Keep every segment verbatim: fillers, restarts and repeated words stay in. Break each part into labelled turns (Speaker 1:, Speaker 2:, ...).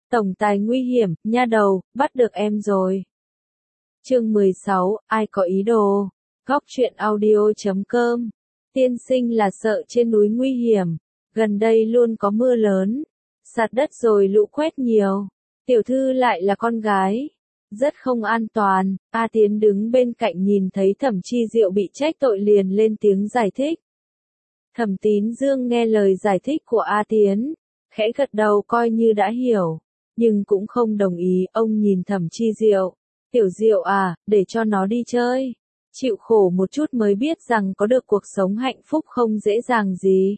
Speaker 1: Tổng tài nguy hiểm, nha đầu, bắt được em rồi. Chương mười sáu, ai có ý đồ? Góc truyện audio chấm com. Tiên sinh là sợ trên núi nguy hiểm, gần đây luôn có mưa lớn, sạt đất rồi lũ quét nhiều. Tiểu thư lại là con gái, rất không an toàn. A Tiến đứng bên cạnh nhìn thấy Thẩm Chi Diệu bị trách tội liền lên tiếng giải thích. Thẩm Tín Dương nghe lời giải thích của A Tiến, khẽ gật đầu coi như đã hiểu, nhưng cũng không đồng ý. Ông nhìn Thẩm Chi Diệu, tiểu Diệu à, để cho nó đi chơi, chịu khổ một chút mới biết rằng có được cuộc sống hạnh phúc không dễ dàng gì.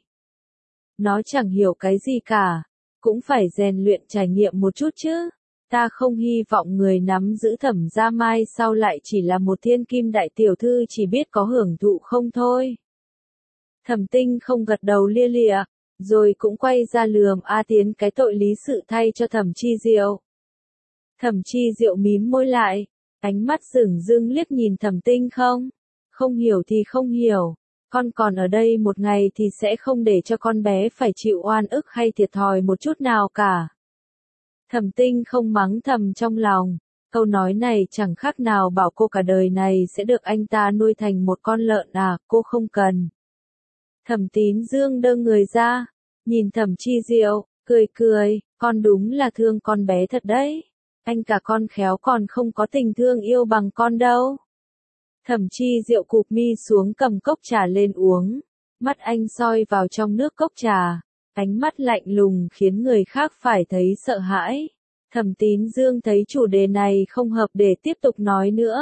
Speaker 1: Nó chẳng hiểu cái gì cả, cũng phải rèn luyện trải nghiệm một chút chứ. Ta không hy vọng người nắm giữ Thẩm gia mai sau lại chỉ là một thiên kim đại tiểu thư chỉ biết có hưởng thụ không thôi. Thẩm Tinh không gật đầu lia lịa, rồi cũng quay ra lườm A Tiến cái tội lý sự thay cho Thẩm Chi Diệu. Thẩm Chi Diệu mím môi lại, ánh mắt dửng dưng liếc nhìn Thẩm Tinh không. Không hiểu thì không hiểu, con còn ở đây một ngày thì sẽ không để cho con bé phải chịu oan ức hay thiệt thòi một chút nào cả. Thẩm Tinh không mắng thầm trong lòng, câu nói này chẳng khác nào bảo cô cả đời này sẽ được anh ta nuôi thành một con lợn à, cô không cần. Thẩm Tín Dương đơ người ra, nhìn Thẩm Chi Diệu, cười cười, con đúng là thương con bé thật đấy. Anh cả con khéo còn không có tình thương yêu bằng con đâu. Thẩm Chi Diệu cụp mi xuống cầm cốc trà lên uống, mắt anh soi vào trong nước cốc trà, ánh mắt lạnh lùng khiến người khác phải thấy sợ hãi. Thẩm Tín Dương thấy chủ đề này không hợp để tiếp tục nói nữa.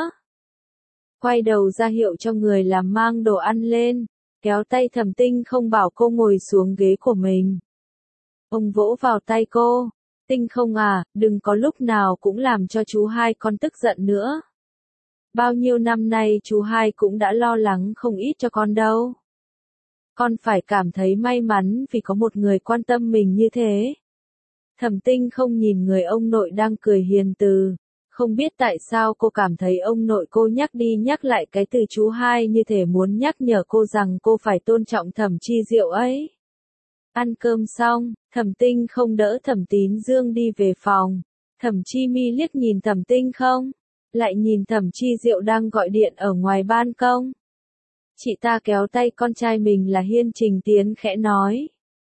Speaker 1: Quay đầu ra hiệu cho người làm mang đồ ăn lên, kéo tay Thẩm Tinh không bảo cô ngồi xuống ghế của mình. Ông vỗ vào tay cô, Tinh không à, đừng có lúc nào cũng làm cho chú hai con tức giận nữa. Bao nhiêu năm nay chú hai cũng đã lo lắng không ít cho con đâu. Con phải cảm thấy may mắn vì có một người quan tâm mình như thế. Thẩm Tinh không nhìn người ông nội đang cười hiền từ, không biết tại sao cô cảm thấy ông nội cô nhắc đi nhắc lại cái từ chú hai như thể muốn nhắc nhở cô rằng cô phải tôn trọng Thẩm Chi Diệu ấy. Ăn cơm xong, Thẩm Tinh không đỡ Thẩm Tín Dương đi về phòng. Thẩm Chi Mi liếc nhìn Thẩm Tinh không, lại nhìn Thẩm Chi Diệu đang gọi điện ở ngoài ban công. Chị ta kéo tay con trai mình là Hiên Trình Tiến khẽ nói.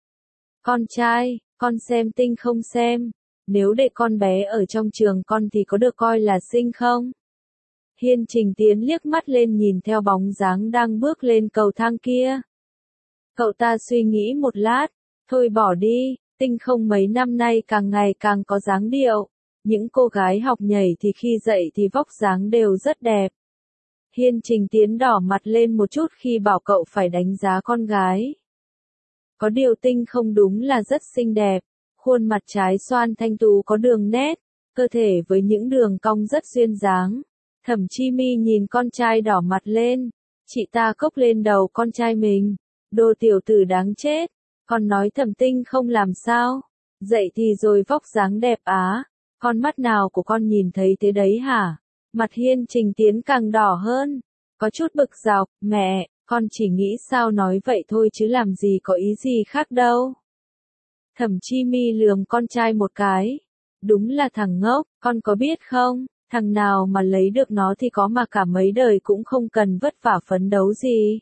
Speaker 1: Con trai, con xem Tinh không xem, nếu để con bé ở trong trường con thì có được coi là xinh không? Hiên Trình Tiến liếc mắt lên nhìn theo bóng dáng đang bước lên cầu thang kia. Cậu ta suy nghĩ một lát, thôi bỏ đi, Tinh không mấy năm nay càng ngày càng có dáng điệu. Những cô gái học nhảy thì khi dậy thì vóc dáng đều rất đẹp. Hiên Trình Tiến đỏ mặt lên một chút khi bảo cậu phải đánh giá con gái. Có điều Tinh không đúng là rất xinh đẹp, khuôn mặt trái xoan thanh tú có đường nét, cơ thể với những đường cong rất duyên dáng. Thẩm Chi Mi nhìn con trai đỏ mặt lên, chị ta cốc lên đầu con trai mình, đồ tiểu tử đáng chết, con nói Thẩm Tinh không làm sao, dậy thì rồi vóc dáng đẹp á, con mắt nào của con nhìn thấy thế đấy hả? Mặt Hiên Trình Tiến càng đỏ hơn, có chút bực dọc, mẹ, con chỉ nghĩ sao nói vậy thôi chứ làm gì có ý gì khác đâu. Thẩm Chi Mi lườm con trai một cái, đúng là thằng ngốc, con có biết không, thằng nào mà lấy được nó thì có mà cả mấy đời cũng không cần vất vả phấn đấu gì.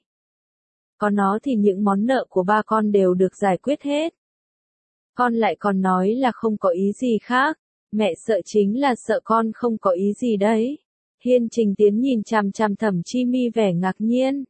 Speaker 1: Có nó thì những món nợ của ba con đều được giải quyết hết. Con lại còn nói là không có ý gì khác, mẹ sợ chính là sợ con không có ý gì đấy. Hiên Trình Tiến nhìn chằm chằm Thẩm Chi Mi vẻ ngạc nhiên.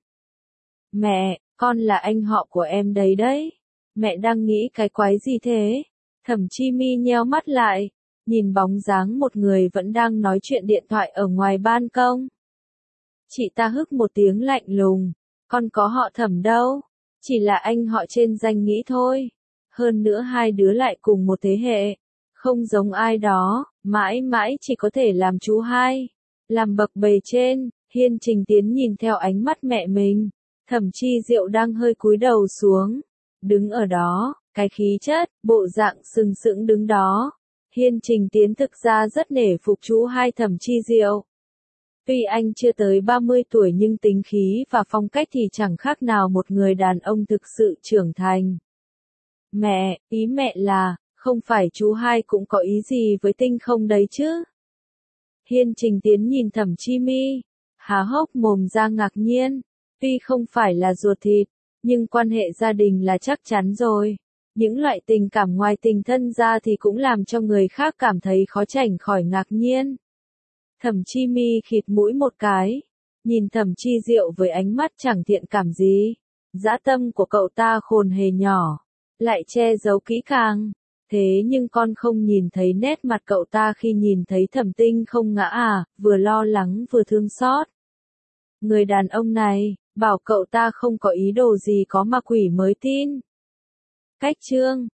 Speaker 1: Mẹ, con là anh họ của em đấy đấy. Mẹ đang nghĩ cái quái gì thế? Thẩm Chi Mi nheo mắt lại, nhìn bóng dáng một người vẫn đang nói chuyện điện thoại ở ngoài ban công. Chị ta hức một tiếng lạnh lùng, con có họ Thẩm đâu, chỉ là anh họ trên danh nghĩa thôi. Hơn nữa hai đứa lại cùng một thế hệ, không giống ai đó, mãi mãi chỉ có thể làm chú hai, làm bậc bề trên. Hiên Trình Tiến nhìn theo ánh mắt mẹ mình, Thẩm Chi Diệu đang hơi cúi đầu xuống, đứng ở đó, cái khí chất, bộ dạng sừng sững đứng đó. Hiên Trình Tiến thực ra rất nể phục chú hai Thẩm Chi Diệu. Tuy anh chưa tới ba mươi tuổi nhưng tính khí và phong cách thì chẳng khác nào một người đàn ông thực sự trưởng thành. Mẹ, ý mẹ là, Không phải chú hai cũng có ý gì với Tinh không đấy chứ? Hiên Trình Tiến nhìn Thẩm Chi Mi, há hốc mồm ra ngạc nhiên, tuy không phải là ruột thịt, nhưng quan hệ gia đình là chắc chắn rồi. Những loại tình cảm ngoài tình thân ra thì cũng làm cho người khác cảm thấy khó tránh khỏi ngạc nhiên. Thẩm Chi Mi khịt mũi một cái, nhìn Thẩm Chi Diệu với ánh mắt chẳng thiện cảm gì. Dã tâm của cậu ta khôn hề nhỏ, lại che giấu kỹ càng. Thế nhưng con không nhìn thấy nét mặt cậu ta khi nhìn thấy Thẩm Tinh không ngã à, vừa lo lắng vừa thương xót. Người đàn ông này, bảo cậu ta không có ý đồ gì có ma quỷ mới tin. Cách chương